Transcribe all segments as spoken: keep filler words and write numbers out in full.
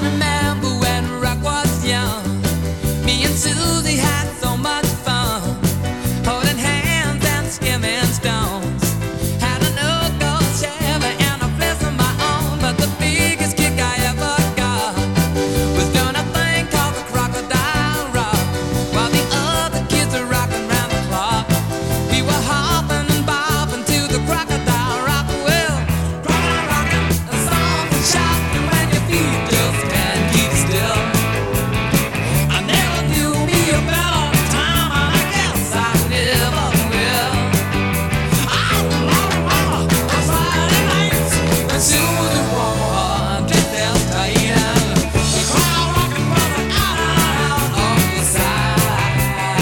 remember when rock was young. Me and Susie had so much fun, holding hands and skimming stones. Had an old gold Chevy and a place of my own, but the biggest kick I ever got was doing a thing called the Crocodile Rock, while the other kids were rocking round the clock. We were hopping and bopping to the Crocodile Rock. Well, crocodile rocking, a song for shocking when your feet just can't keep still. I never knew me a better time, and I guess I never will. I love on Friday nights when Susie wore dressed as tight, and the crowd rocking brother out, out on the side.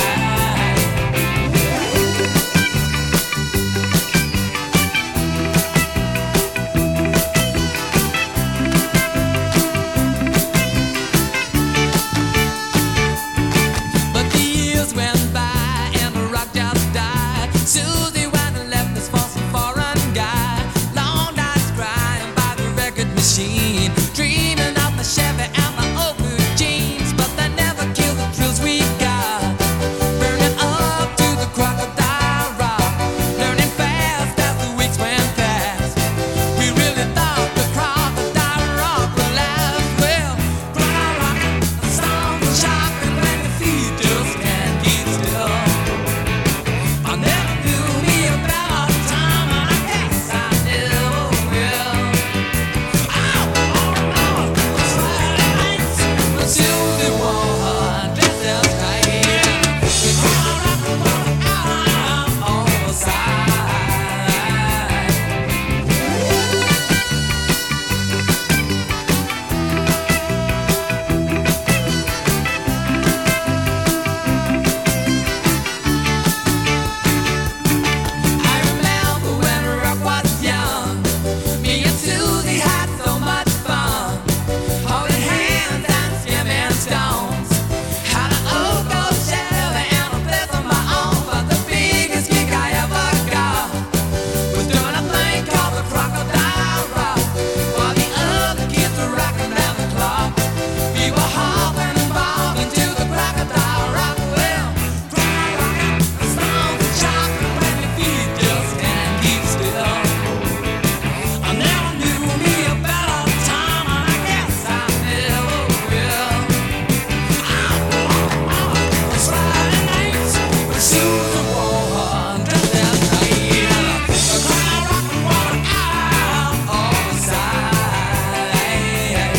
But the years went by and the rock just died. Susie went and left us for some foreign guy. Long nights crying by the record machine, dreaming of the Chevy and the old blue jeans. But they never killed the thrills we got, burning up to the Crocodile Rock, learning fast as the weeks went past. We really thought the Crocodile Rock would last. Well, crocodile rocking, a song for shocking when your feet just can't keep still. I never knew me a better time, and I guess I never will. Oh, oh, oh, Friday nights when Susie wore dressed as tight, the crowd rocking brother out on the side. I remember when rock was young. Me and Susie had so much fun, holding hands and skimming stones. Had an old gold Chevy and a place of my own, but the biggest kick I ever got was doing a thing called the Crocodile Rock, while the other kids were rocking round the clock. We were hopping and bobbing to the Crocodile Rock. Well, crocodile rocking, a song for shocking when your feet just can't keep still. I never knew me a better time, and I guess I never will. Oh, oh, oh, Friday nights when Susie wore dressed as tight, the crowd rocking water out on the side.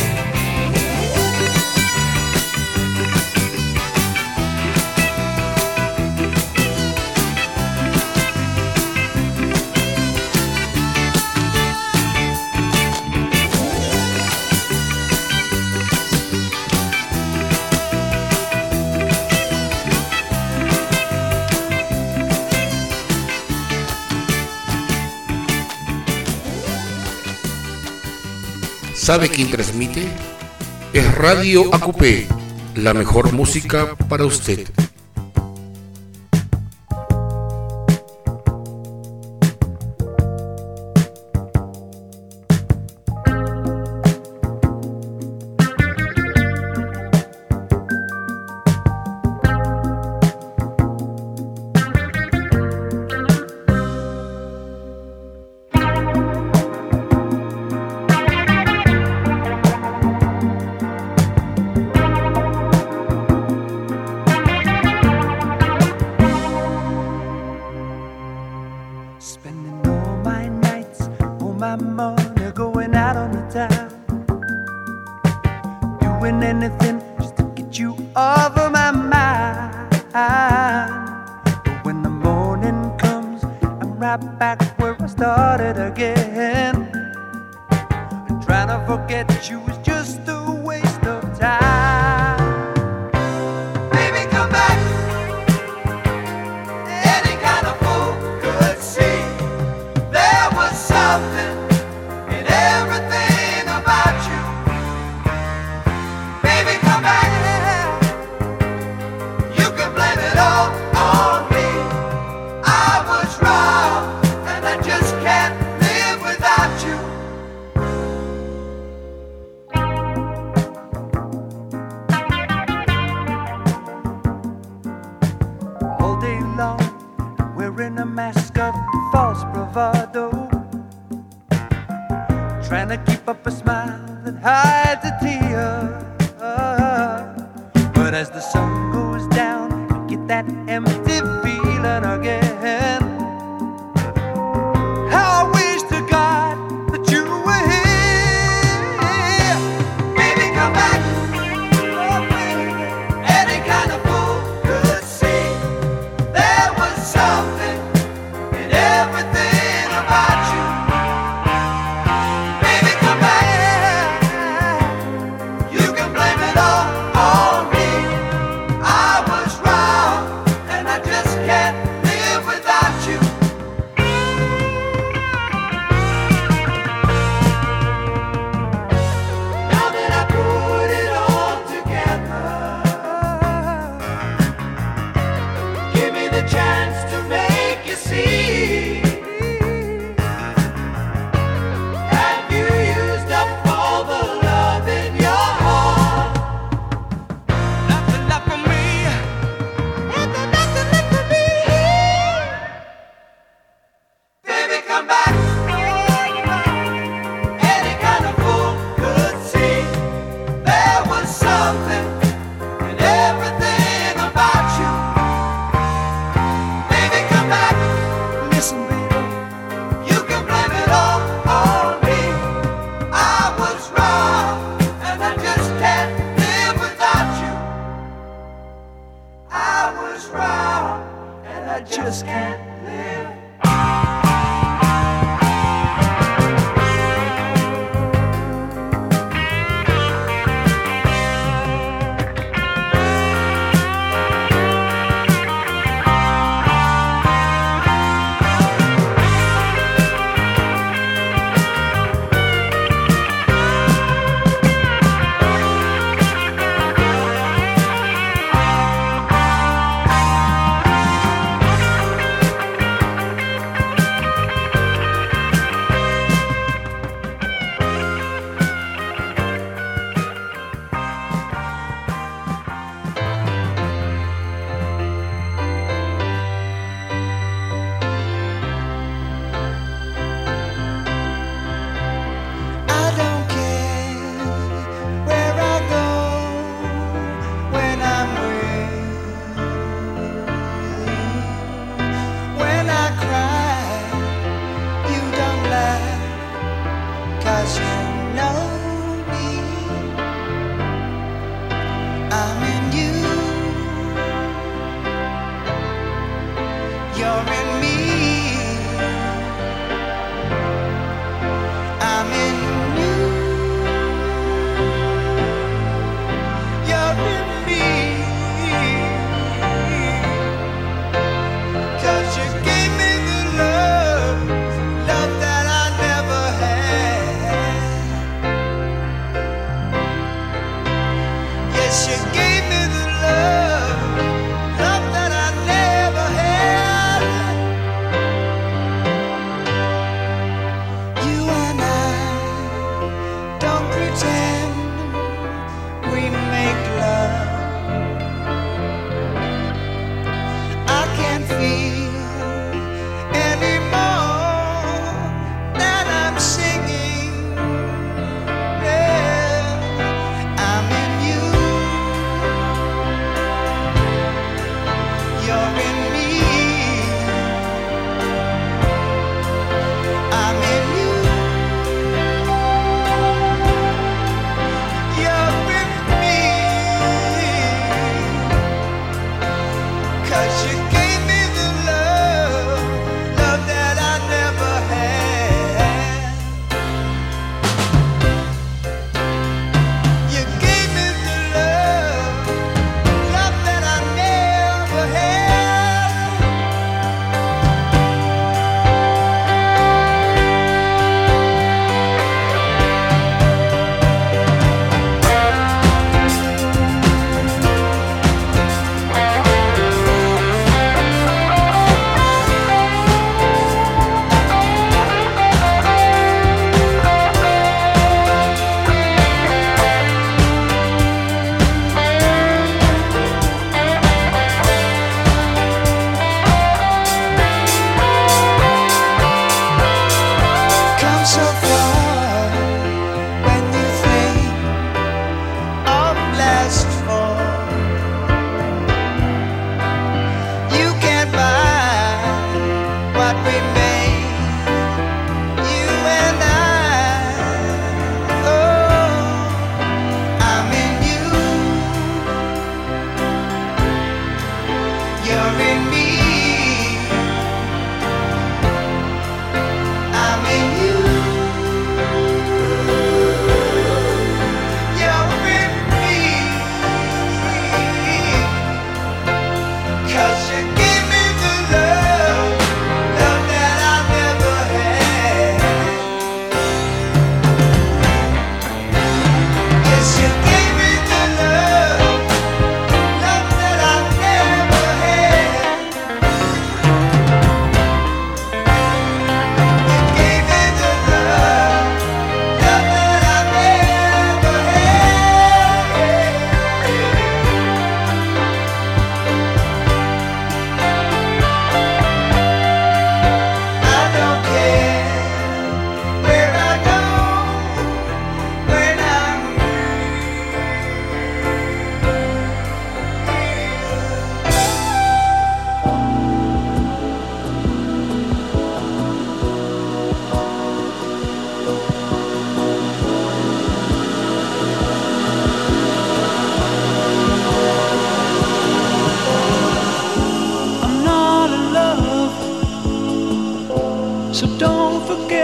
¿Sabe quién transmite? Es Radio A Q P, la mejor música para usted. Spending all my nights, all my money going out on the town, doing anything just to get you off of my mind. But when the morning comes, I'm right back where I started again, and trying to forget you is just a waste of time. Baby, come back. Any kind of fool could see there was something in everything about you. Baby, come back. You can blame it all on me. I was wrong, and I just can't live without you. trying to keep up a smile that hides a tear. But as the sun goes down, I get that empty feeling again. How I wish to God that you were here. Baby, come back. Oh, baby. Any kind of fool could see there was something in everything about you. Baby, come back. You can blame it all on me. I was wrong, and I just can't live without you. Now that I put it all together, give me the chance to make you see. Have you used up all the love in your heart? Nothing left for me. Nothing, nothing left for me. Baby, come back. Any kind of fool could see there was something in everything about you. Baby, come back. Listen, baby, you can blame it all on me. I was wrong, and I just can't live without you. I was wrong, and I just can't live.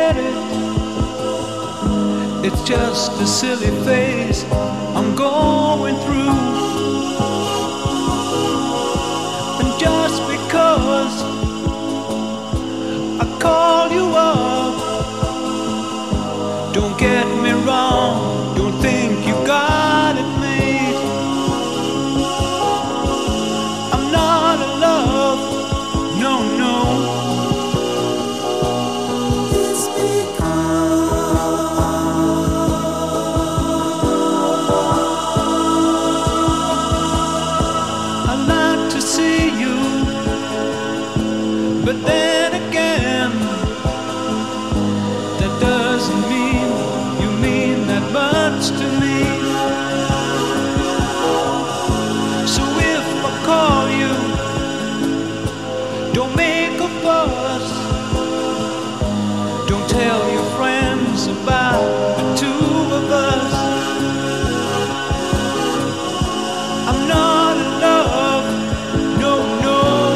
forget it. It's just a silly phase I'm going through. And just because I call you up, don't get me wrong, don't think you got it made. I'm not in love, no, no. It's because I like to see you, but then again, that doesn't mean you mean that much to me. So if I call you, don't make a fuss. Don't tell your friends about the two of us. I'm not in love, no, no.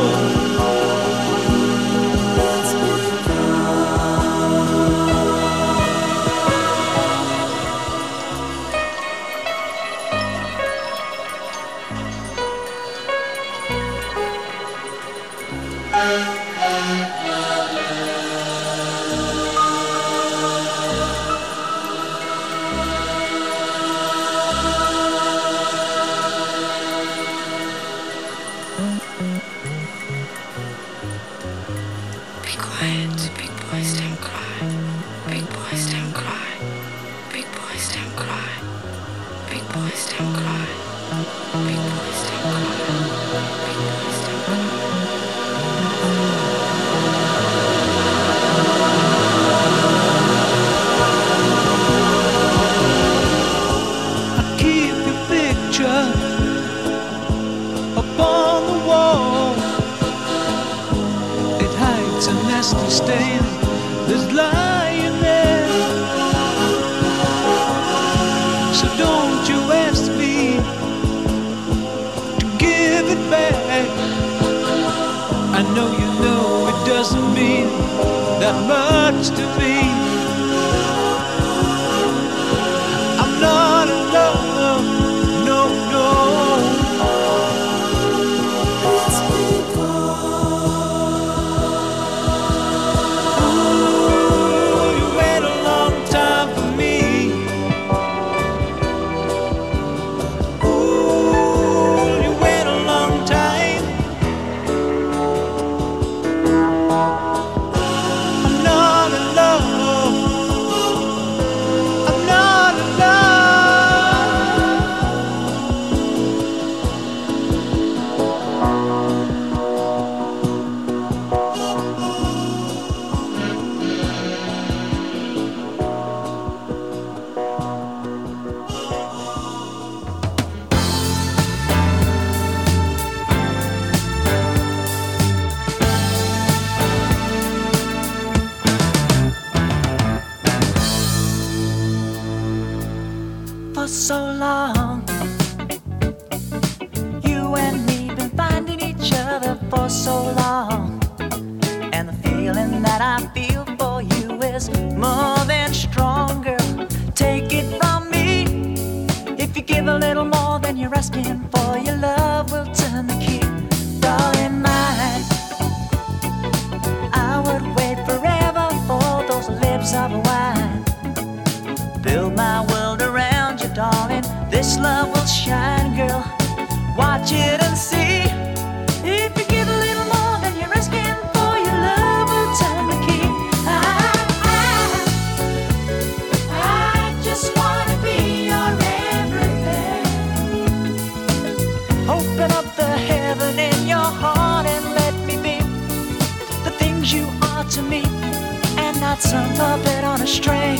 Be quiet, big boys don't cry. Big boys don't cry. Big boys don't cry. Big boys don't cry. Big boys don't cry. Big boys don't cry. I keep your picture upon the wall. It hides a nasty stain that's lying there. So don't you ask me to give it back. I know you know it doesn't mean that much to me. I'm not in love, no, no. It's ooh, you wait a long time for me. Ooh, you wait a long time. I'm not in love. I'm not in love. For so long, you and me been finding each other for so long, and the feeling that I feel for you is more than stronger. Take it from me, if you give a little more than you're asking for, your love will turn the key. Darling mine, I would wait forever for those lips of wine. Build my world around you, darling. This love will shine, girl. Watch it and see. If you give a little more than you're asking for, your love will turn the key. I, I, I just wanna be your everything. Open up the heaven in your heart and let me be the things you are to me, and not some puppet on a string.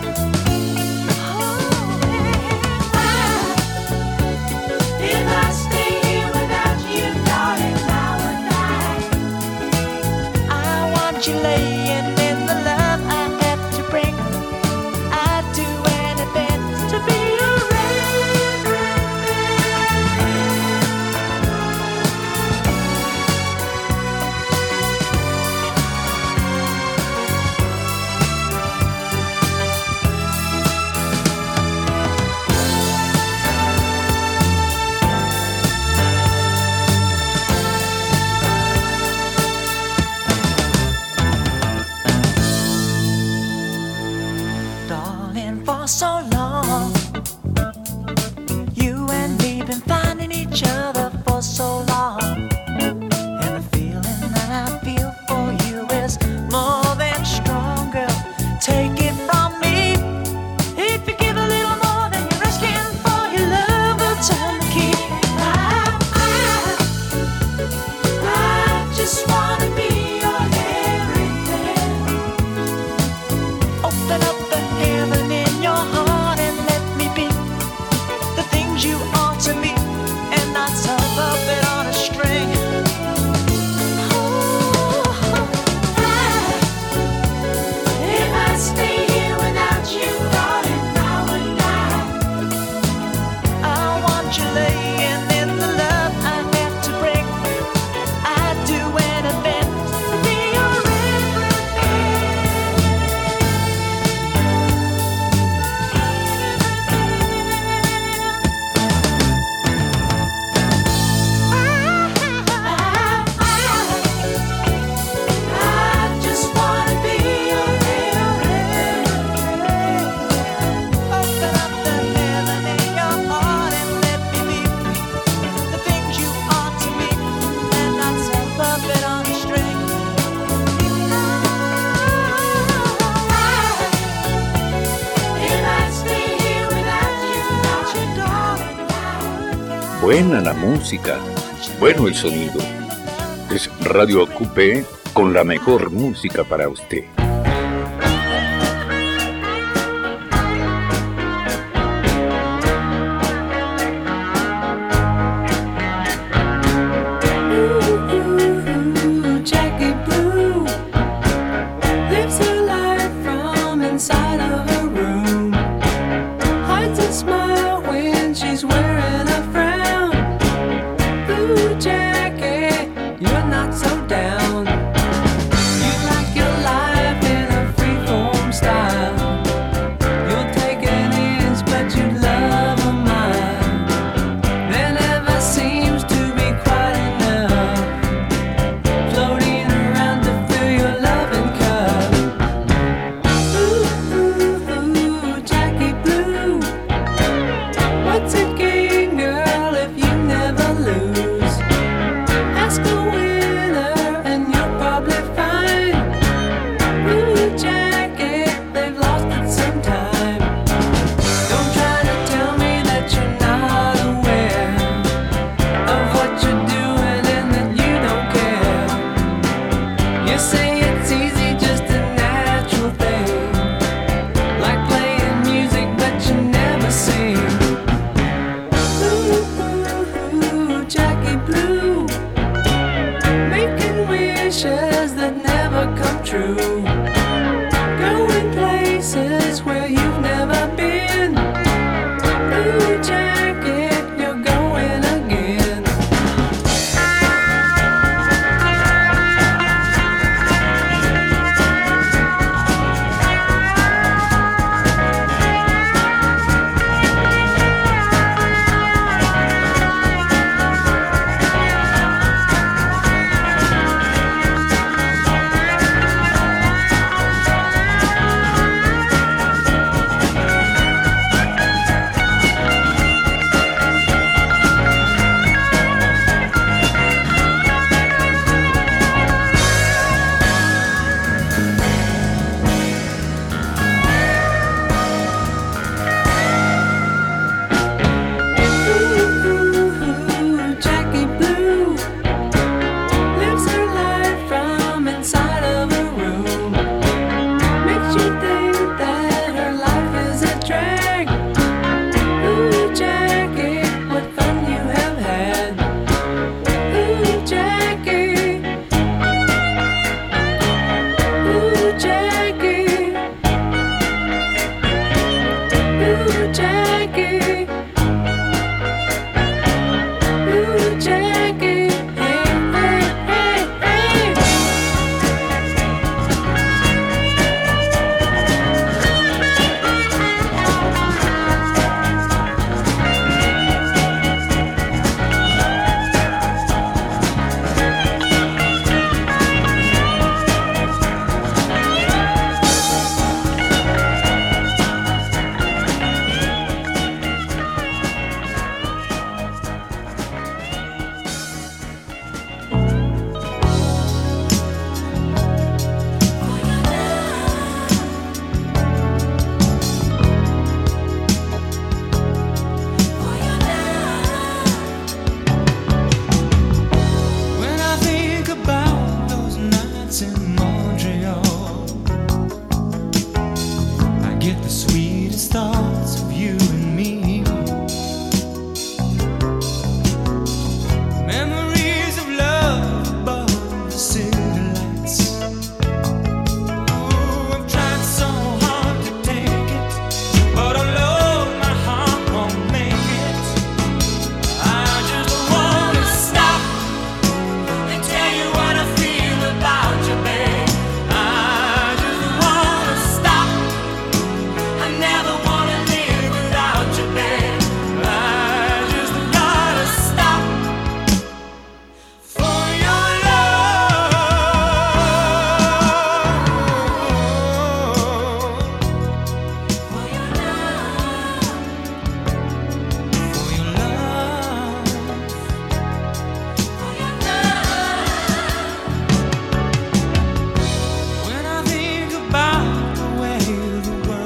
If I stay here without you, darling, I would die. I want you laying in the love I have to bring. I'd do anything to be your everything. Buena la música, bueno el sonido. Es Radio Acupé con la mejor música para usted.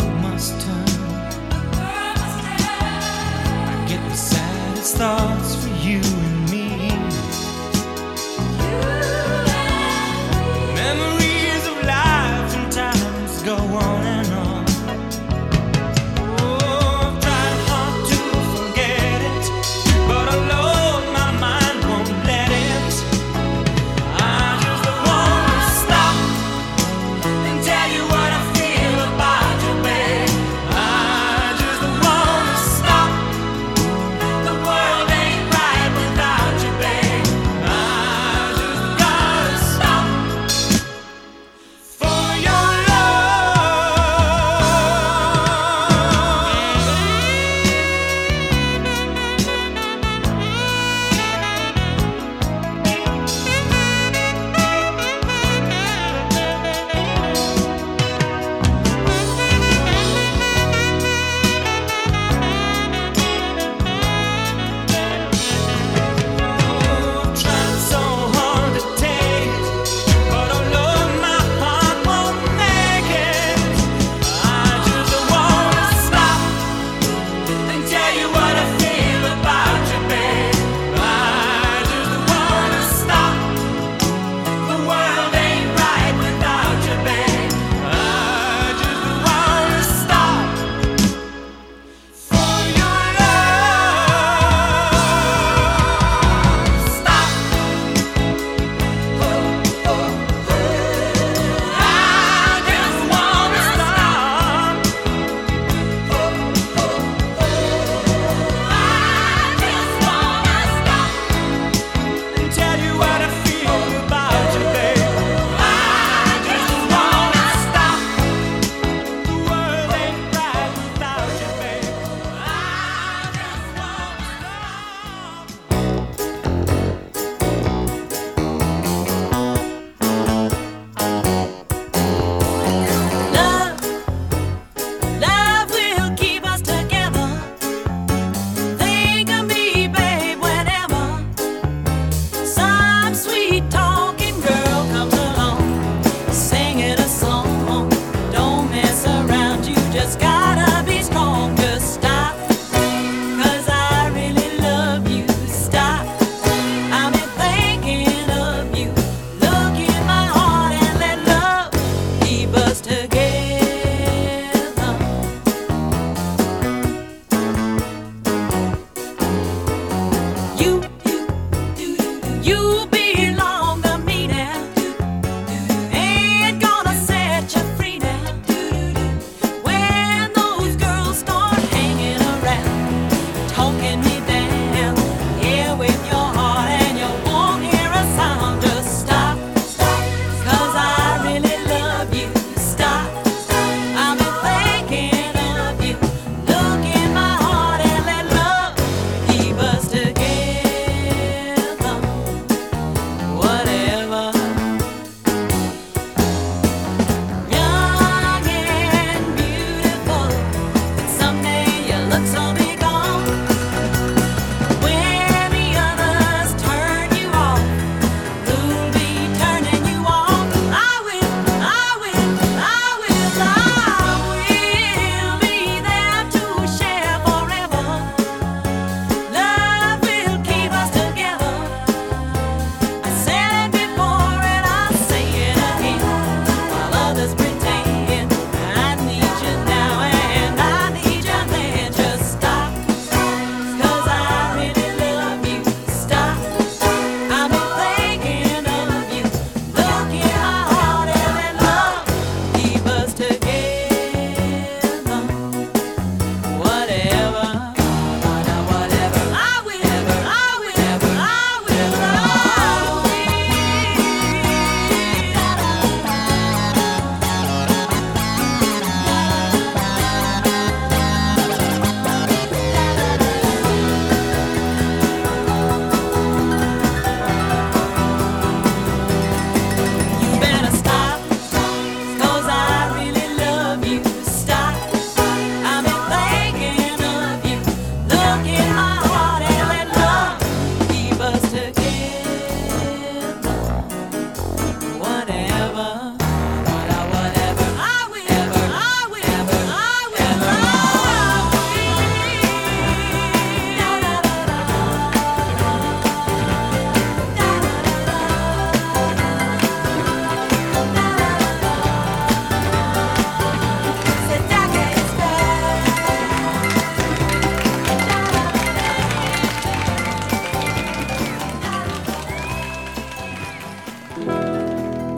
thoughts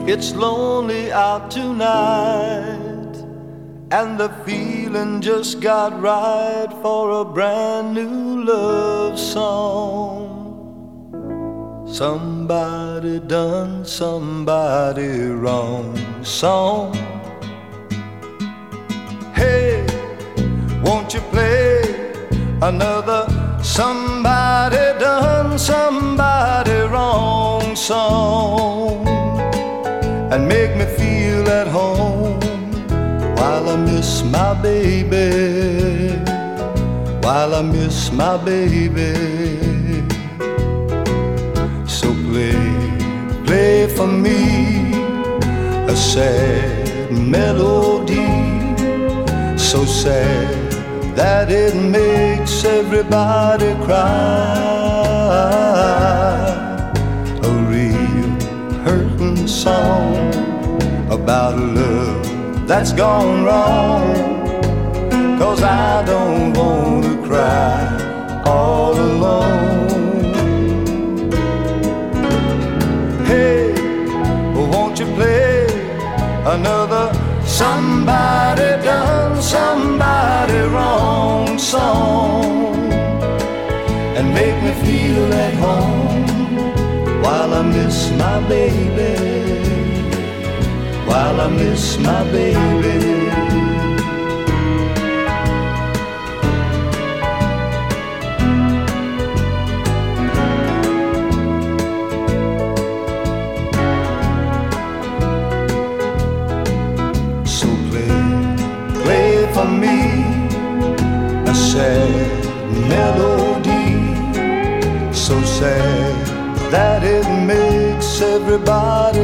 It's lonely out tonight, and the feeling just got right for a brand new love song. Somebody done somebody wrong song. Hey, won't you play another somebody done somebody wrong song, and make me feel at home while I miss my baby, while I miss my baby. So play, play for me a sad melody, so sad that it makes everybody cry. A real hurting song about a love that's gone wrong, 'cause I don't want to cry all alone. Hey, won't you play another somebody done somebody wrong song, and make me feel at home while I miss my baby, while I miss my baby. So play, play for me a sad melody, so sad that it makes everybody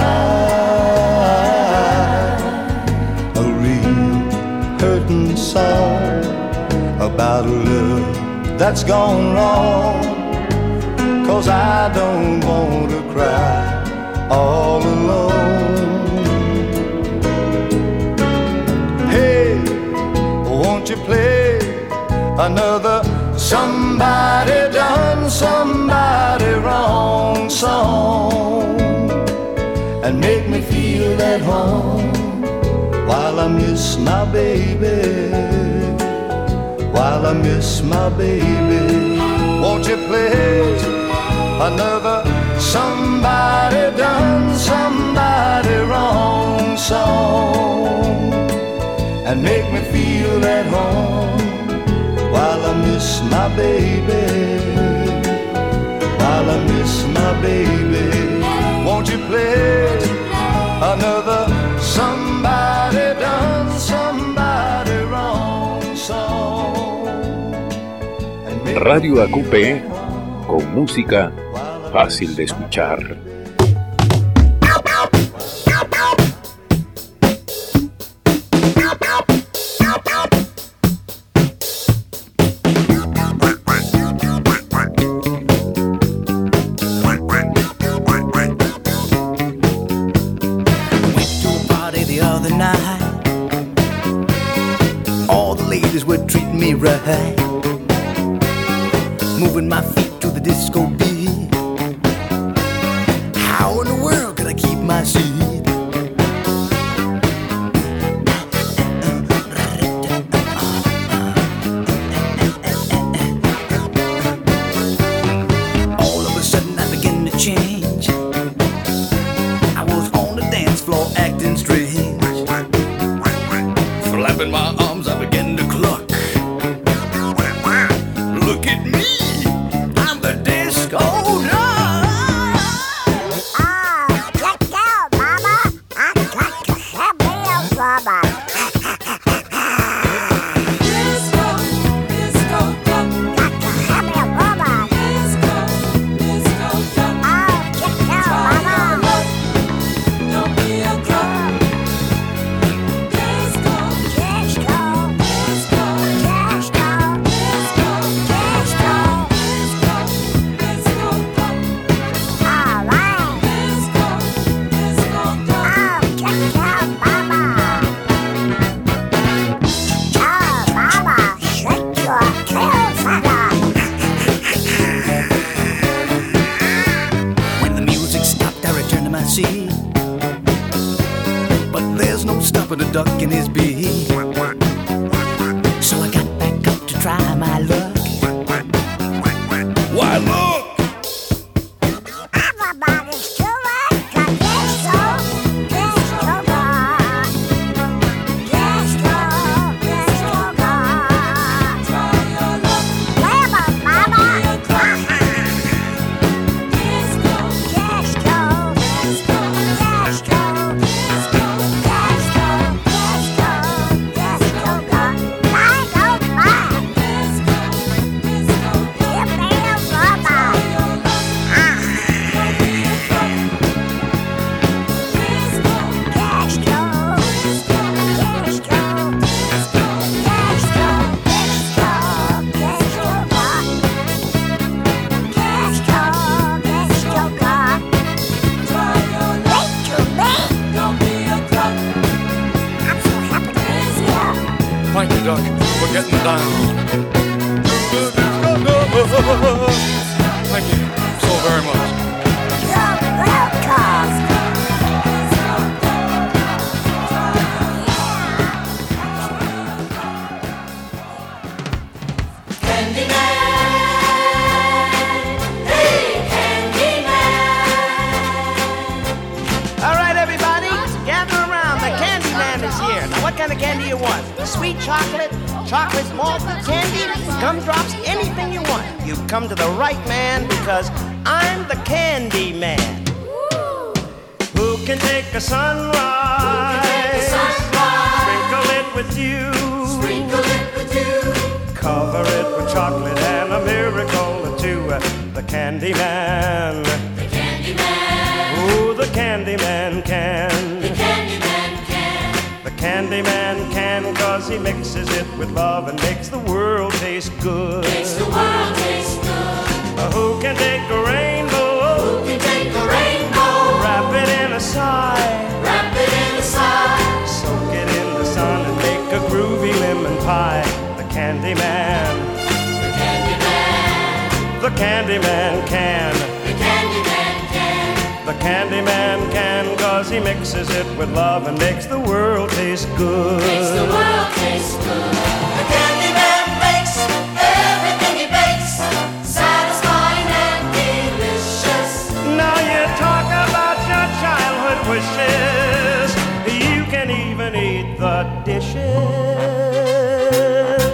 cry. A real hurting song about a love that's gone wrong, 'cause I don't want to cry all alone. Hey, won't you play another somebody done somebody wrong song, and make me feel at home while I miss my baby, while I miss my baby. Won't you play another somebody done somebody wrong song, and make me feel at home while I miss my baby, while I miss my baby. Won't you play another somebody done somebody wrong song? Radio A Q P, con música fácil de escuchar. Right, moving my feet to the disco beat. How in the world could I keep my seat? All of a sudden I began to change. I was on the dance floor acting strange. Flapping my arms, I began to cluck. Look at me, I'm the disco dog. Oh, let's go, mama. put a duck in his beak. So I got back up to try my luck. Why look! Everybody's too much. Disco, disco god. Disco, disco god. Mama, mama. Disco, disco, disco, disco, disco, disco, disco, disco god. I don't mind. Disco, disco, give me a rubber. Thank you, Duck, for getting down. Thank you so very much. You're welcome. All right, everybody, gather around. The Candyman is here. Now, what kind of candy you want? Sweet chocolate, chocolate malted candy, gumdrops, anything you want. You've come to the right man because I'm the Candyman. Who can take a sunrise? Sprinkle it with you. Sprinkle it with you. Cover it with chocolate and a miracle or two. The Candyman. The Candyman. Ooh, the Candyman can. The Candyman can. The Candyman can, cause he mixes it with love and makes the world taste good. Makes the world taste good. Uh, who can take a rainbow? Who can take a rainbow? Wrap it in a sigh. Wrap it in a sigh. Soak it in the sun and make a groovy lemon pie. The Candyman. The Candyman. The Candyman can. The Candyman can. The Candyman can, cause he mixes it with love and makes the world taste good. Makes the world taste good. The Candyman makes everything he bakes satisfying and delicious. Now you talk about your childhood wishes. You can even eat the dishes.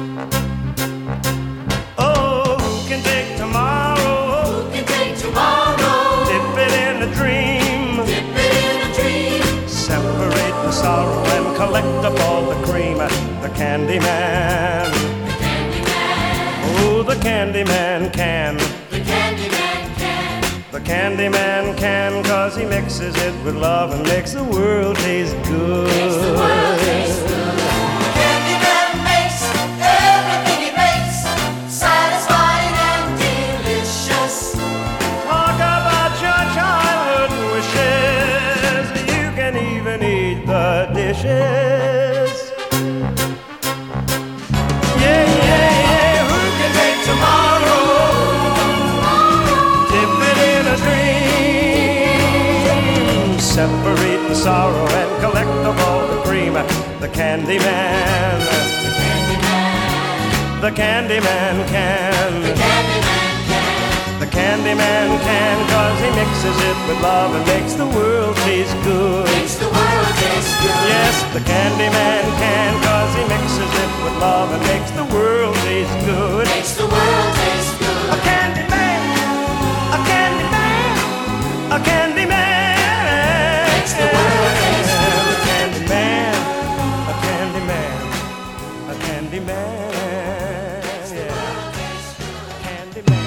Oh, who can take tomorrow? Who can take tomorrow? Dip it in a dream. Dip it in a dream. Separate the sorrow and collect up all the cream. The Candyman. The Candyman. Oh, the Candyman can. The Candyman can. The Candyman can, cause he mixes it with love and makes the world taste good. Makes the world taste good. The Candyman makes everything he makes satisfying and delicious. Talk about your childhood wishes. You can even eat the dishes. Yeah, yeah, yeah. Who can take tomorrow? Dip it in a dream. Separate the sorrow and collect up all the cream. The Candyman. The Candyman. The Candyman can. The Candyman can. The Candyman can, cause he mixes it with love and makes the world taste good. Makes the world taste good. Yes, the Candyman can, cause he mixes it with love and makes the world taste good. Makes the world taste good. A Candyman, a Candyman, a Candyman. Makes the world taste good. A Candyman, a Candyman, a Candyman. Yeah. Candyman.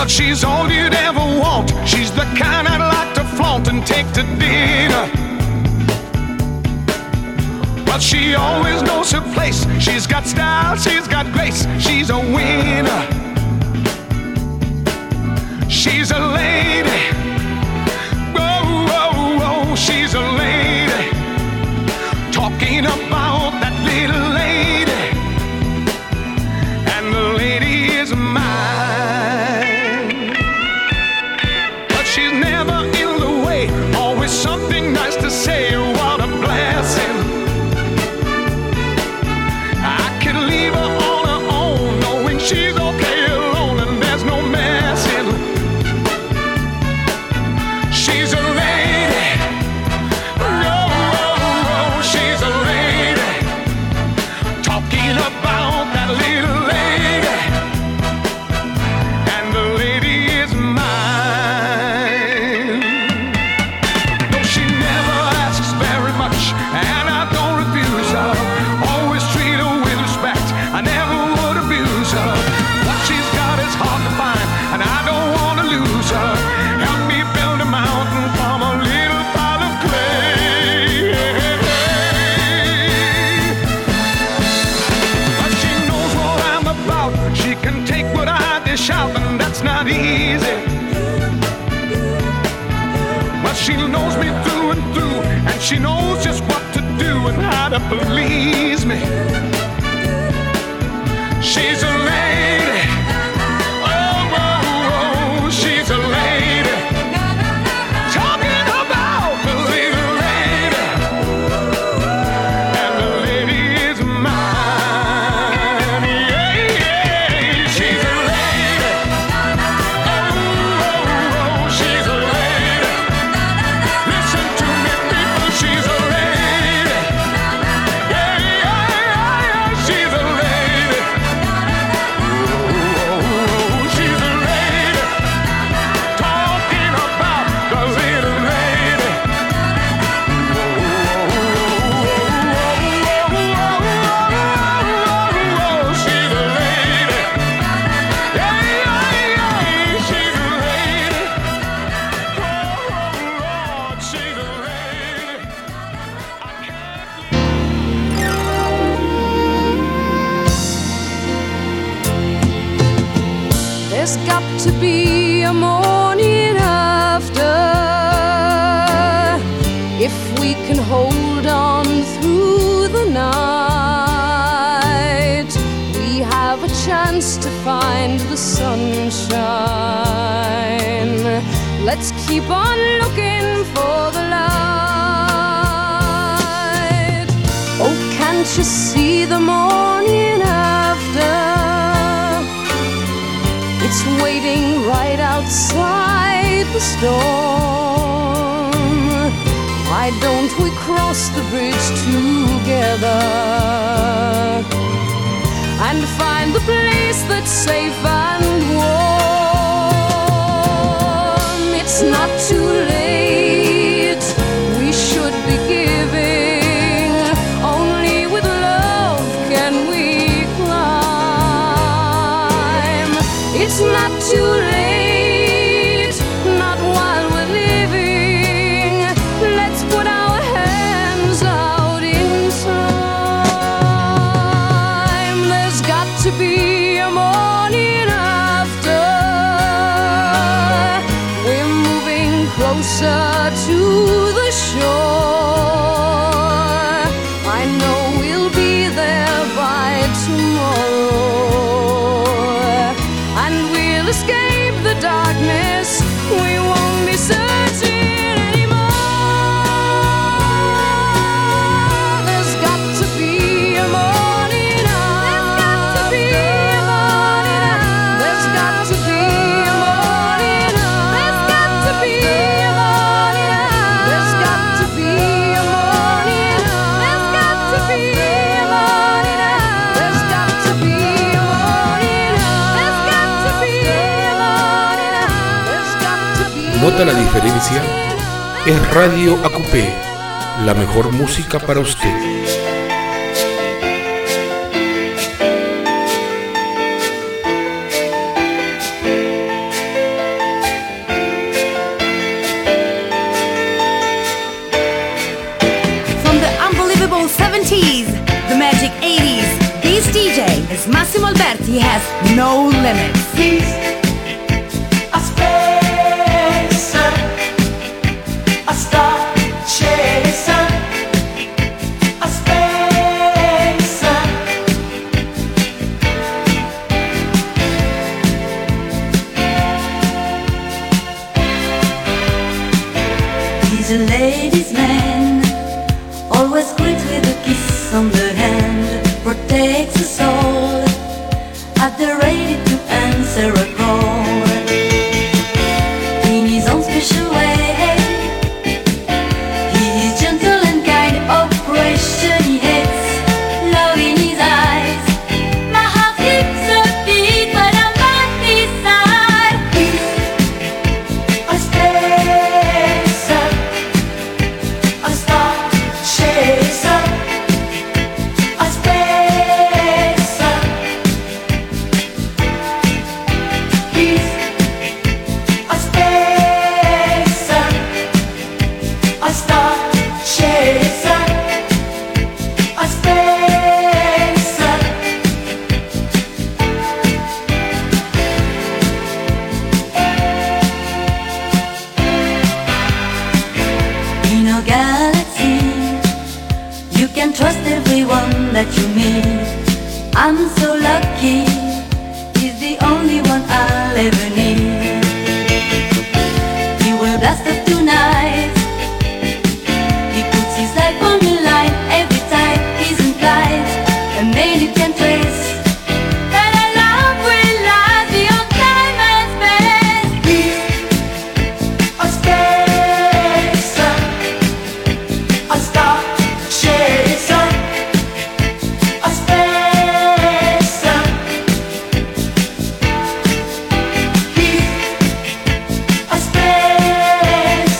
but she's all you'd ever want. She's the kind I'd like to flaunt and take to dinner. But she always knows her place. She's got style, she's got grace. She's a winner. She's a lady. Whoa, whoa, whoa, she's a lady. Talking about that little lady. And the lady is mine. But she's never in the way. Always something nice to say. What a blessing. I could leave her on her own, knowing she's okay alone and there's no messing. She's a lady. Oh, oh, oh, she's a lady. Talking about that little lady. And the lady is mine. No, she never asks very much, and I don't refuse her. Always treat her with respect. I never would abuse her. What she's got is hard to find, and I don't want to lose her. Help me build a mountain from a little pile of clay. But she knows what I'm about. She can take what I dish out, and that's not easy. But she knows me through and through, and she knows just what to do and how to please me. She's a lady. Oh, oh, oh, she's a lady. Talking about the little lady. And the lady is mine. Yeah, yeah, she's a lady. Oh, oh, oh, she's a lady. Listen to me, people, she's a lady. Yeah, yeah, yeah, she's a lady. Oh, she's a lady. Talking about the little lady. Oh, she's a lady. Yeah, yeah, yeah, she's a lady. Oh, Lord, she's a lady. I can't There's got to be a morning after. If we can hold on through the night, we have a chance to find the sunshine. Let's keep on looking for the light. Oh, can't you see the morning after? It's waiting right outside the storm. Why don't we cross the bridge together and find the place that's safe and warm? It's not too late. We should be giving. Only with love can we climb. It's not too late, not while we're living. Let's put our hands out in time. There's got to be a morning after. We're moving closer to the shore. I know we'll be there by tomorrow. And we'll escape the darkness. We won't be searching anymore. There's got to be a morning after. There's got to be a morning after. There's got to be a morning after. There's got to be a morning after. There's got to be a morning after. There's got to be a morning after. There's got to be a morning after. There's got to be. ¿Nota la diferencia? Es Radio A Q P, la mejor música para usted. It's Massimo Alberti has no limits. He's a spacer, a star chaser, a spacer. He's a ladies' man, always greet with a kiss on the hand, protects us all, at the ready to answer a call. In his own special way, he is gentle and kind, operation he hates, love in his eyes. My heart skips a beat when I'm at his side. He's a spacer, a star chaser, a spacer. He's a spacer, a star chaser, a spacer. In a galaxy, you can trust everyone that you meet. I'm so lucky, he's the only one I'll ever need. He will blast up tonight, he puts his life on the line every time he's in flight. And then you can trace that our love will last beyond time and space. He's a spacer, a star chaser, a spacer. He's a spacer.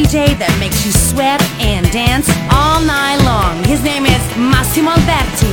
J that makes you sweat and dance all night long. His name is Massimo Alberti.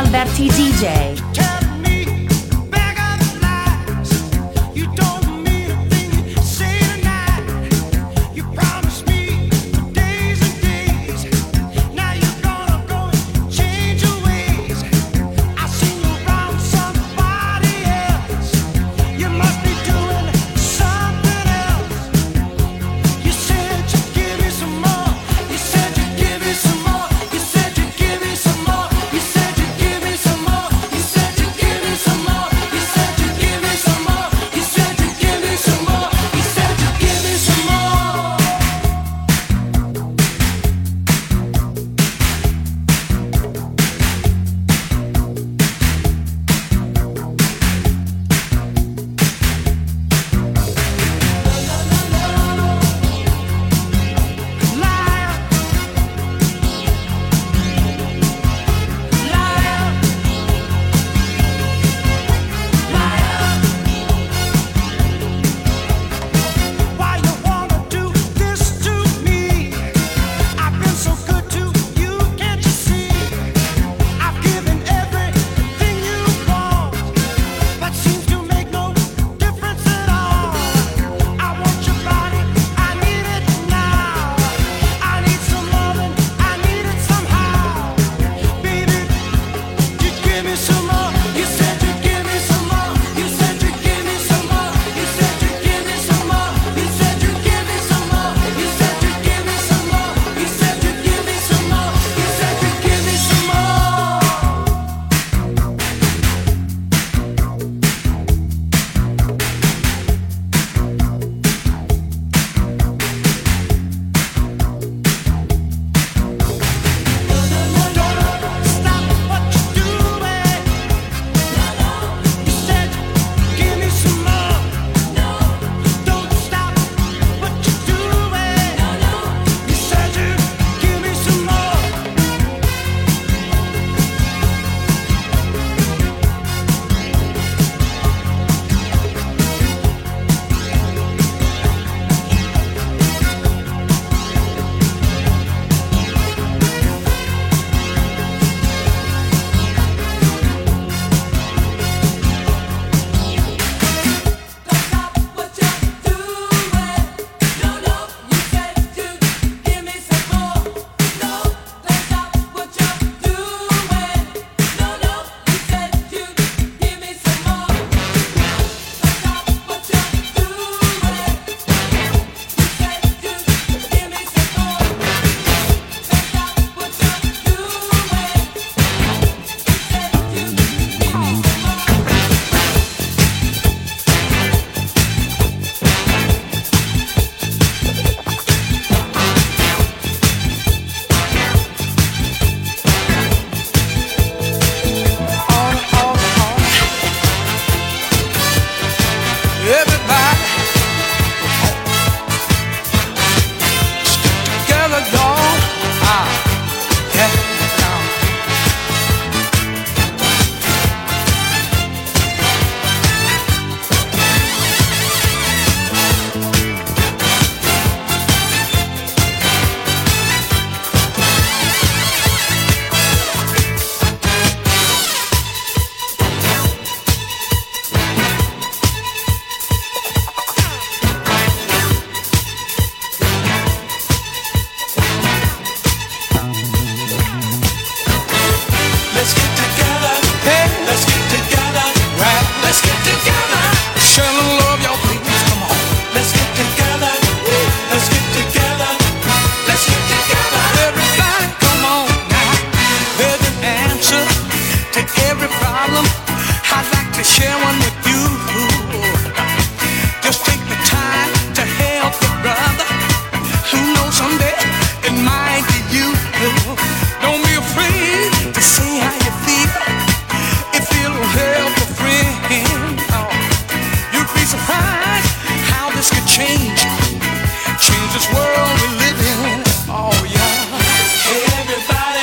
Alberti D J.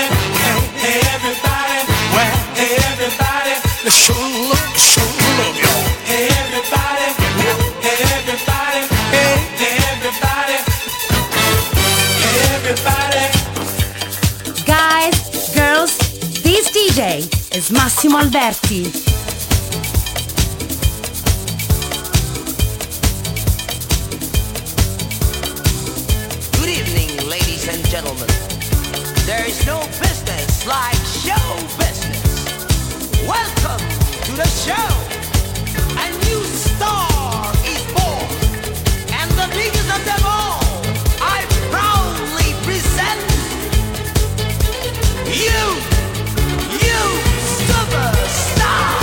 Show love, show love, Massimo Alberti. Good evening, ladies and gentlemen. There is no business like show business. Welcome to the show. A new star is born, and the biggest of them all, I proudly present you, you superstar.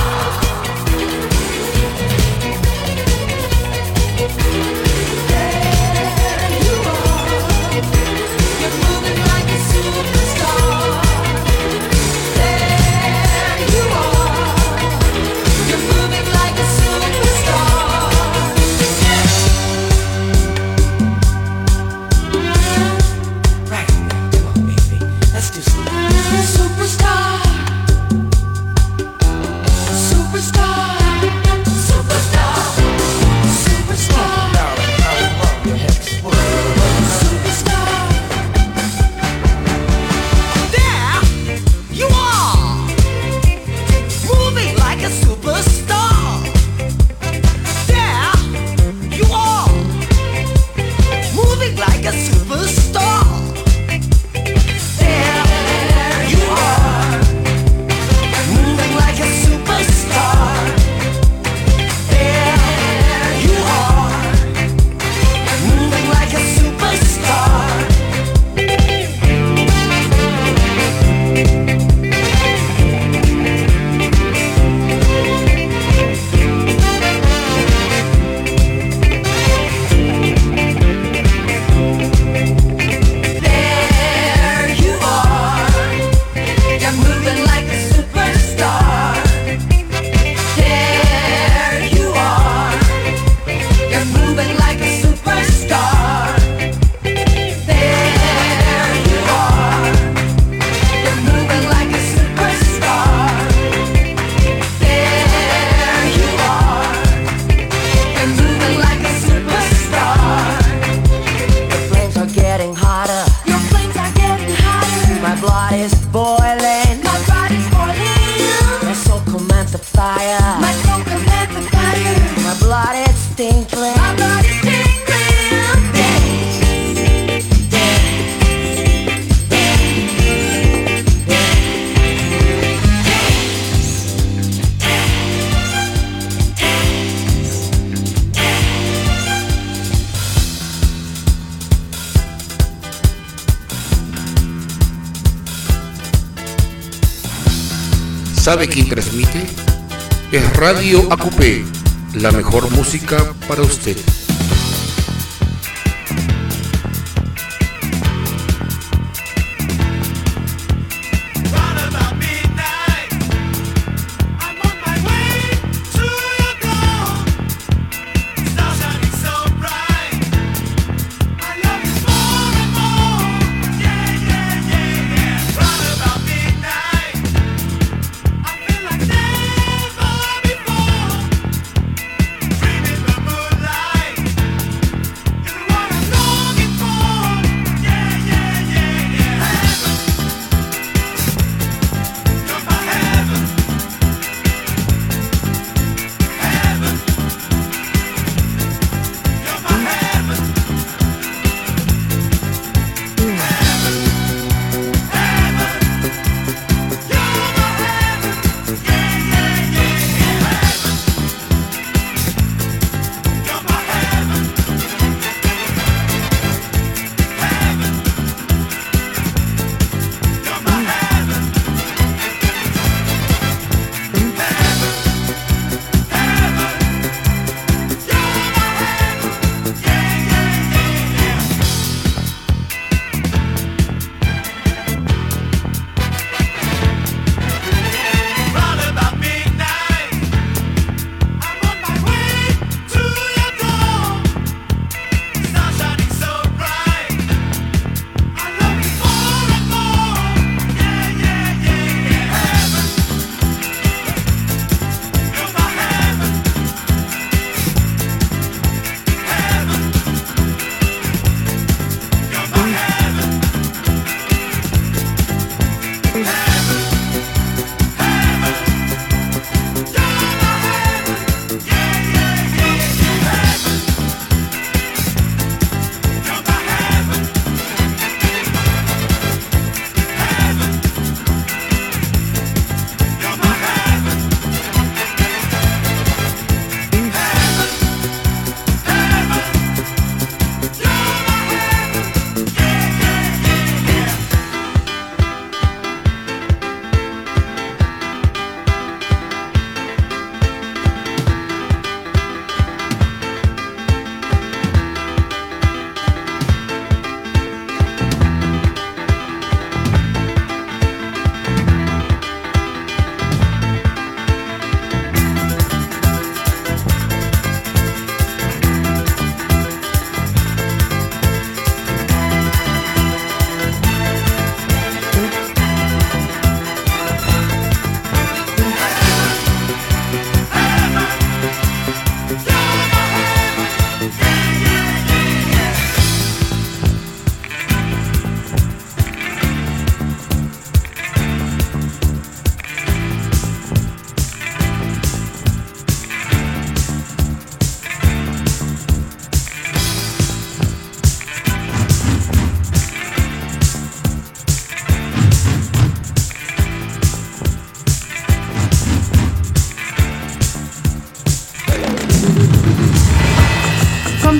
¿Sabe quién transmite? Es Radio A Q P, la mejor música para usted. Dreaming the moonlight.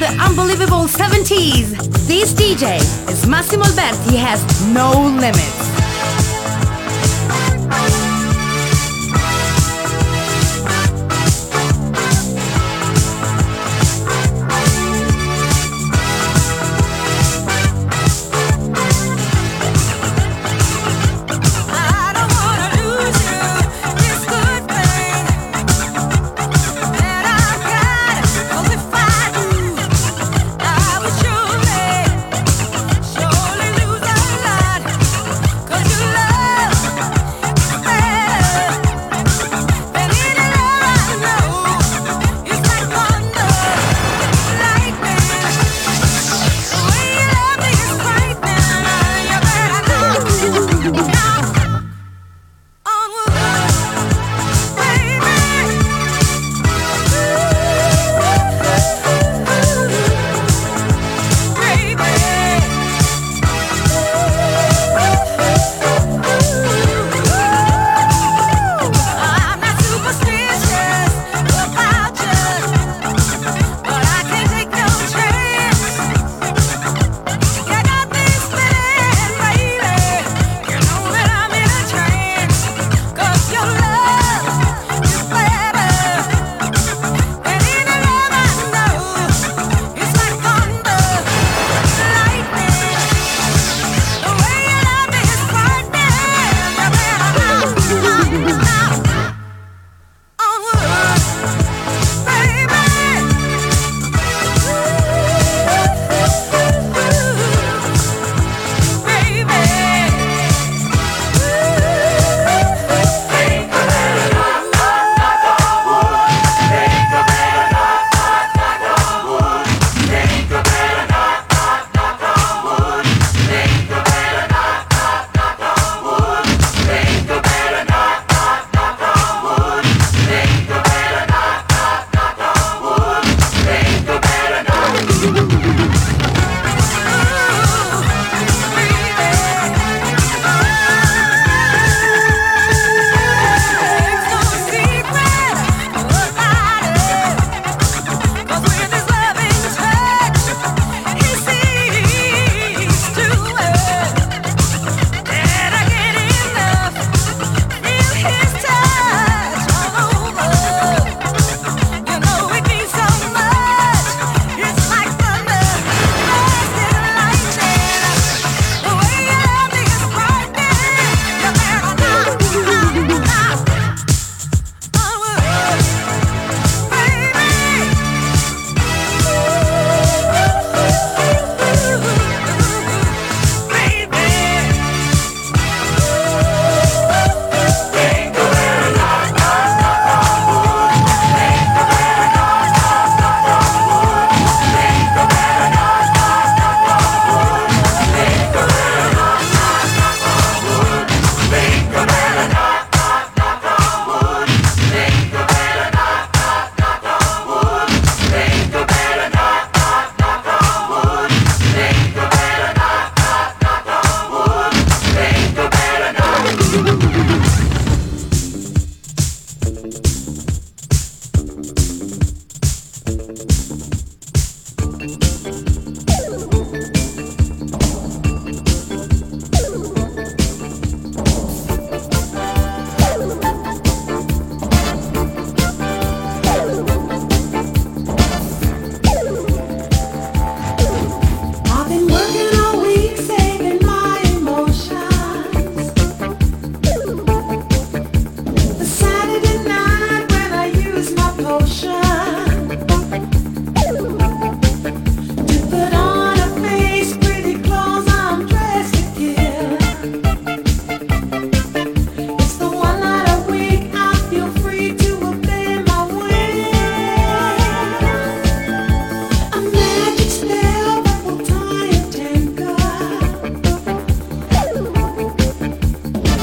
the unbelievable seventies. This D J is Massimo Alberti. He has no limits.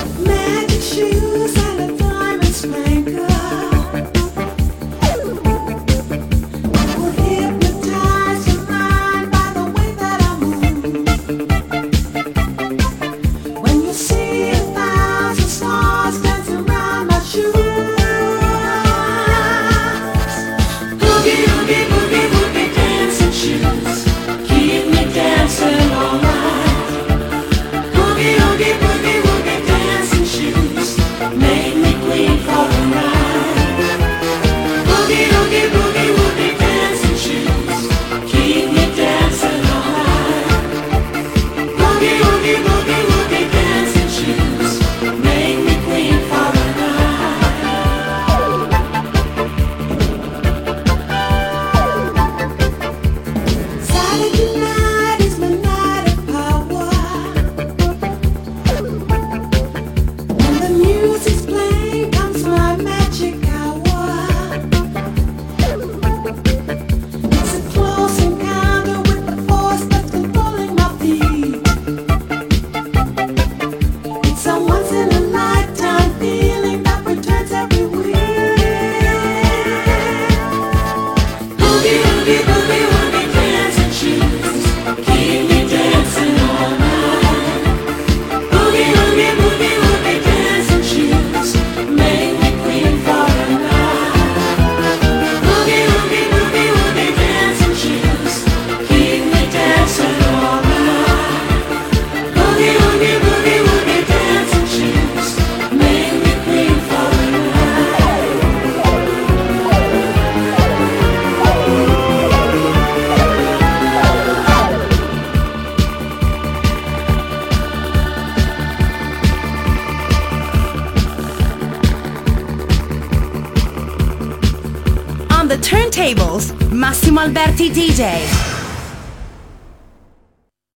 Shoes and a diamond spanker. the turntables, Massimo Alberti D J.